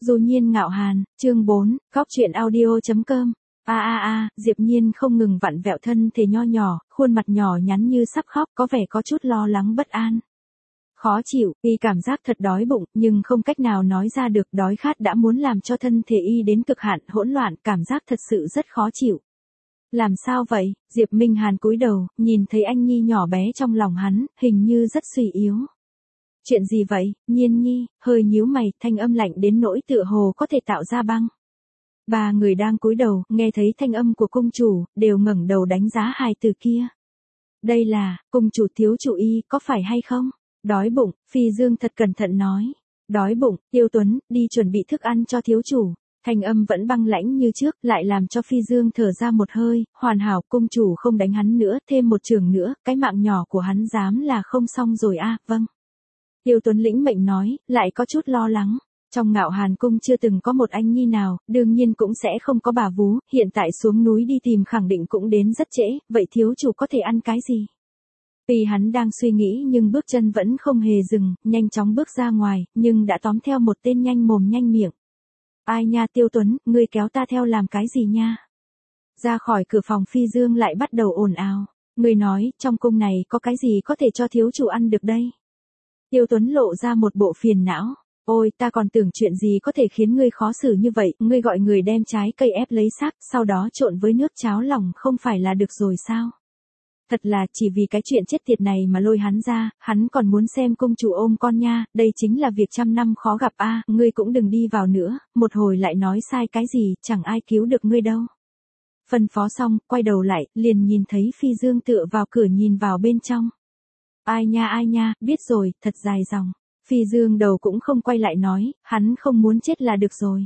Dù Nhiên Ngạo Hàn, chương 4, Góc truyện audio.com. Diệp Nhiên không ngừng vặn vẹo thân thể nho nhỏ, khuôn mặt nhỏ nhắn như sắp khóc, có vẻ có chút lo lắng bất an. Khó chịu, y cảm giác thật đói bụng, nhưng không cách nào nói ra được, đói khát đã muốn làm cho thân thể y đến cực hạn, hỗn loạn, cảm giác thật sự rất khó chịu. Làm sao vậy? Diệp Minh Hàn cúi đầu, nhìn thấy anh nhi nhỏ bé trong lòng hắn, hình như rất suy yếu. Chuyện gì vậy? Nhiên nhi, hơi nhíu mày, thanh âm lạnh đến nỗi tựa hồ có thể tạo ra băng. Ba người đang cúi đầu, nghe thấy thanh âm của cung chủ, đều ngẩng đầu đánh giá hài tử kia. Đây là, cung chủ thiếu chủ y, có phải hay không? Đói bụng, Phi Dương thật cẩn thận nói. Đói bụng, Tiêu Tuấn, đi chuẩn bị thức ăn cho thiếu chủ. Thanh âm vẫn băng lãnh như trước, lại làm cho Phi Dương thở ra một hơi, hoàn hảo, cung chủ không đánh hắn nữa, thêm một trường nữa, cái mạng nhỏ của hắn dám là không xong rồi vâng. Tiêu Tuấn lĩnh mệnh nói, lại có chút lo lắng. Trong Ngạo Hàn cung chưa từng có một anh nhi nào, đương nhiên cũng sẽ không có bà vú, hiện tại xuống núi đi tìm khẳng định cũng đến rất trễ, vậy thiếu chủ có thể ăn cái gì? Vì hắn đang suy nghĩ nhưng bước chân vẫn không hề dừng, nhanh chóng bước ra ngoài, nhưng đã tóm theo một tên nhanh mồm nhanh miệng. Ai nha Tiêu Tuấn, ngươi kéo ta theo làm cái gì nha? Ra khỏi cửa phòng Phi Dương lại bắt đầu ồn ào. Ngươi nói, trong cung này có cái gì có thể cho thiếu chủ ăn được đây? Tiêu Tuấn lộ ra một bộ phiền não. Ôi, ta còn tưởng chuyện gì có thể khiến ngươi khó xử như vậy, ngươi gọi người đem trái cây ép lấy xác, sau đó trộn với nước cháo lòng không phải là được rồi sao? Thật là chỉ vì cái chuyện chết tiệt này mà lôi hắn ra, hắn còn muốn xem cung chủ ôm con nha, đây chính là việc trăm năm khó gặp ngươi cũng đừng đi vào nữa, một hồi lại nói sai cái gì, chẳng ai cứu được ngươi đâu. Phân phó xong, quay đầu lại, liền nhìn thấy Phi Dương tựa vào cửa nhìn vào bên trong. Ai nha, biết rồi, thật dài dòng. Phi Dương đầu cũng không quay lại nói, hắn không muốn chết là được rồi.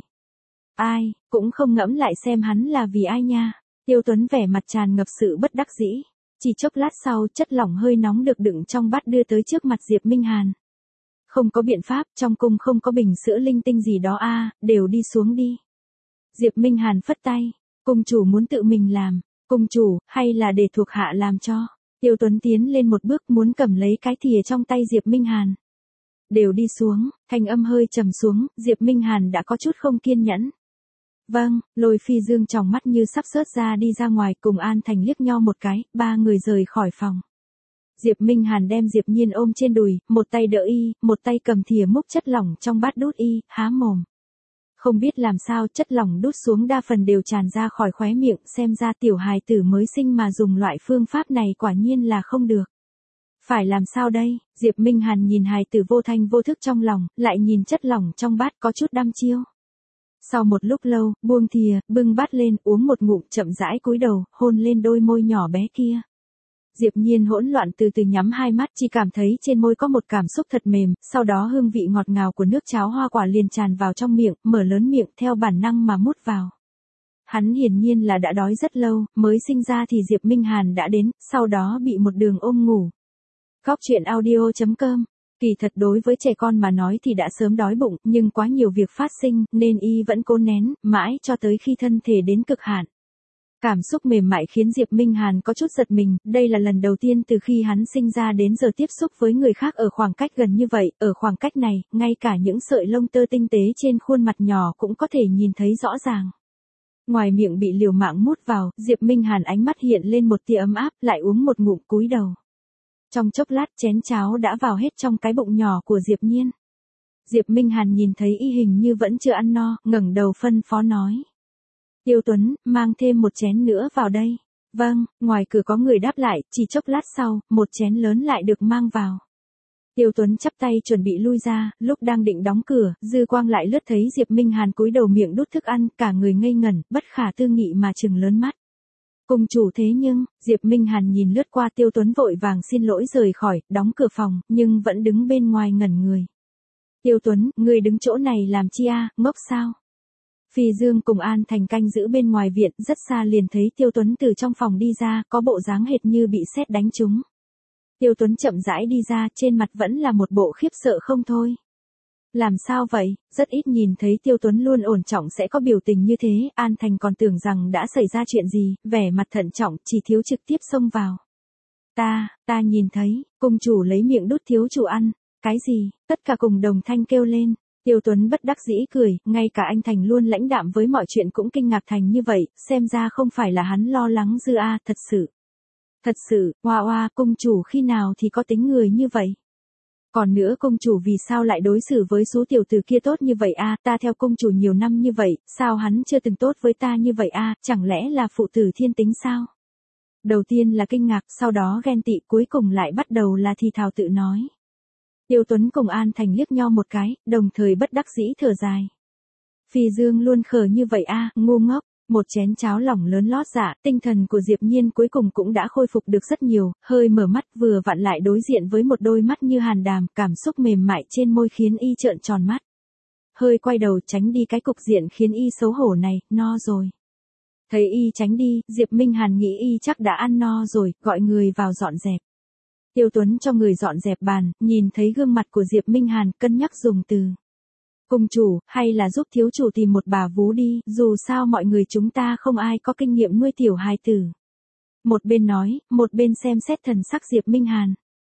Ai, cũng không ngẫm lại xem hắn là vì ai nha. Tiêu Tuấn vẻ mặt tràn ngập sự bất đắc dĩ. Chỉ chốc lát sau, chất lỏng hơi nóng được đựng trong bát đưa tới trước mặt Diệp Minh Hàn. Không có biện pháp, trong cung không có bình sữa linh tinh gì đó đều đi xuống đi. Diệp Minh Hàn phất tay, cung chủ muốn tự mình làm, cung chủ, hay là để thuộc hạ làm cho. Tiêu Tuấn tiến lên một bước muốn cầm lấy cái thìa trong tay Diệp Minh Hàn. Đều đi xuống, thanh âm hơi trầm xuống, Diệp Minh Hàn đã có chút không kiên nhẫn. Vâng, Lôi Phi Dương tròng mắt như sắp sớt ra đi ra ngoài cùng An Thành liếc nhau một cái, ba người rời khỏi phòng. Diệp Minh Hàn đem Diệp Nhiên ôm trên đùi, một tay đỡ y, một tay cầm thìa múc chất lỏng trong bát đút y, há mồm. Không biết làm sao chất lỏng đút xuống đa phần đều tràn ra khỏi khóe miệng, xem ra tiểu hài tử mới sinh mà dùng loại phương pháp này quả nhiên là không được. Phải làm sao đây? Diệp Minh Hàn nhìn hài tử vô thanh vô thức trong lòng, lại nhìn chất lỏng trong bát có chút đăm chiêu. Sau một lúc lâu, buông thìa, bưng bát lên, uống một ngụm, chậm rãi cúi đầu, hôn lên đôi môi nhỏ bé kia. Diệp Nhiên hỗn loạn từ từ nhắm hai mắt, chỉ cảm thấy trên môi có một cảm xúc thật mềm, sau đó hương vị ngọt ngào của nước cháo hoa quả liền tràn vào trong miệng, mở lớn miệng theo bản năng mà mút vào. Hắn hiển nhiên là đã đói rất lâu, mới sinh ra thì Diệp Minh Hàn đã đến, sau đó bị một đường ôm ngủ. Góc truyện audio.com. Kỳ thật đối với trẻ con mà nói thì đã sớm đói bụng, nhưng quá nhiều việc phát sinh, nên y vẫn cố nén, mãi cho tới khi thân thể đến cực hạn. Cảm xúc mềm mại khiến Diệp Minh Hàn có chút giật mình, đây là lần đầu tiên từ khi hắn sinh ra đến giờ tiếp xúc với người khác ở khoảng cách gần như vậy, ở khoảng cách này, ngay cả những sợi lông tơ tinh tế trên khuôn mặt nhỏ cũng có thể nhìn thấy rõ ràng. Ngoài miệng bị liều mạng mút vào, Diệp Minh Hàn ánh mắt hiện lên một tia ấm áp, lại uống một ngụm cúi đầu. Trong chốc lát chén cháo đã vào hết trong cái bụng nhỏ của Diệp Nhiên. Diệp Minh Hàn nhìn thấy y hình như vẫn chưa ăn no, ngẩng đầu phân phó nói. Tiêu Tuấn, mang thêm một chén nữa vào đây. Vâng, ngoài cửa có người đáp lại, chỉ chốc lát sau, một chén lớn lại được mang vào. Tiêu Tuấn chắp tay chuẩn bị lui ra, lúc đang định đóng cửa, dư quang lại lướt thấy Diệp Minh Hàn cúi đầu miệng đút thức ăn, cả người ngây ngẩn, bất khả tư nghị mà trừng lớn mắt. Cung chủ thế nhưng, Diệp Minh Hàn nhìn lướt qua Tiêu Tuấn vội vàng xin lỗi rời khỏi, đóng cửa phòng, nhưng vẫn đứng bên ngoài ngẩn người. Tiêu Tuấn, ngươi đứng chỗ này làm chi ngốc sao? Phi Dương cùng An Thành canh giữ bên ngoài viện, rất xa liền thấy Tiêu Tuấn từ trong phòng đi ra, có bộ dáng hệt như bị sét đánh trúng. Tiêu Tuấn chậm rãi đi ra, trên mặt vẫn là một bộ khiếp sợ không thôi. Làm sao vậy? Rất ít nhìn thấy Tiêu Tuấn luôn ổn trọng sẽ có biểu tình như thế, An Thành còn tưởng rằng đã xảy ra chuyện gì, vẻ mặt thận trọng, chỉ thiếu trực tiếp xông vào. Ta nhìn thấy, cung chủ lấy miệng đút thiếu chủ ăn. Cái gì? Tất cả cùng đồng thanh kêu lên. Tiêu Tuấn bất đắc dĩ cười, ngay cả anh Thành luôn lãnh đạm với mọi chuyện cũng kinh ngạc thành như vậy, xem ra không phải là hắn lo lắng dư a, thật sự. Thật sự, oa oa, công chủ khi nào thì có tính người như vậy? Còn nữa công chủ vì sao lại đối xử với số tiểu tử kia tốt như vậy a, ta theo công chủ nhiều năm như vậy, sao hắn chưa từng tốt với ta như vậy a, chẳng lẽ là phụ tử thiên tính sao? Đầu tiên là kinh ngạc, sau đó ghen tị, cuối cùng lại bắt đầu là thì thào tự nói. Tiêu Tuấn cùng An Thành liếc nhau một cái, đồng thời bất đắc dĩ thở dài. Phi Dương luôn khờ như vậy a, ngu ngốc. Một chén cháo lỏng lớn lót dạ, tinh thần của Diệp Nhiên cuối cùng cũng đã khôi phục được rất nhiều, hơi mở mắt vừa vặn lại đối diện với một đôi mắt như hàn đàm, cảm xúc mềm mại trên môi khiến y trợn tròn mắt. Hơi quay đầu tránh đi cái cục diện khiến y xấu hổ này, no rồi. Thấy y tránh đi, Diệp Minh Hàn nghĩ y chắc đã ăn no rồi, gọi người vào dọn dẹp. Tiêu Tuấn cho người dọn dẹp bàn, nhìn thấy gương mặt của Diệp Minh Hàn, cân nhắc dùng từ. Cùng chủ, hay là giúp thiếu chủ tìm một bà vú đi, dù sao mọi người chúng ta không ai có kinh nghiệm nuôi tiểu hài tử. Một bên nói, một bên xem xét thần sắc Diệp Minh Hàn.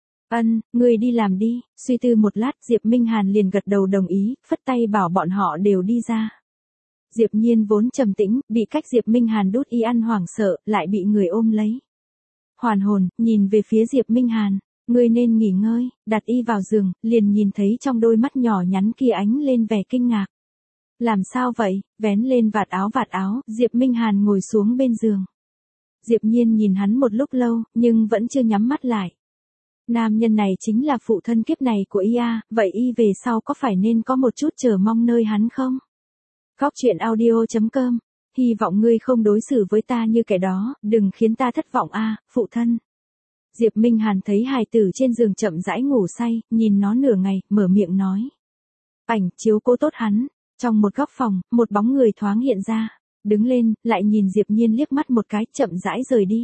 Người đi làm đi, suy tư một lát Diệp Minh Hàn liền gật đầu đồng ý, phất tay bảo bọn họ đều đi ra. Diệp Nhiên vốn trầm tĩnh, bị cách Diệp Minh Hàn đút y ăn hoảng sợ, lại bị người ôm lấy. Hoàn hồn, nhìn về phía Diệp Minh Hàn. Ngươi nên nghỉ ngơi, đặt y vào giường, liền nhìn thấy trong đôi mắt nhỏ nhắn kia ánh lên vẻ kinh ngạc. Làm sao vậy, vén lên vạt áo, Diệp Minh Hàn ngồi xuống bên giường. Diệp Nhiên nhìn hắn một lúc lâu, nhưng vẫn chưa nhắm mắt lại. Nam nhân này chính là phụ thân kiếp này của y a, vậy y về sau có phải nên có một chút chờ mong nơi hắn không? Góc truyện audio.com, hy vọng ngươi không đối xử với ta như kẻ đó, đừng khiến ta thất vọng a, phụ thân. Diệp Minh Hàn thấy hài tử trên giường chậm rãi ngủ say, nhìn nó nửa ngày, mở miệng nói. Ảnh, chiếu cố tốt hắn. Trong một góc phòng, một bóng người thoáng hiện ra. Đứng lên, lại nhìn Diệp Nhiên liếc mắt một cái, chậm rãi rời đi.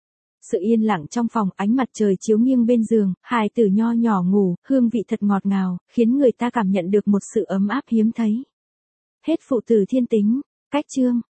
Sự yên lặng trong phòng, ánh mặt trời chiếu nghiêng bên giường, hài tử nho nhỏ ngủ, hương vị thật ngọt ngào, khiến người ta cảm nhận được một sự ấm áp hiếm thấy. Hết phụ tử thiên tính, cách chương.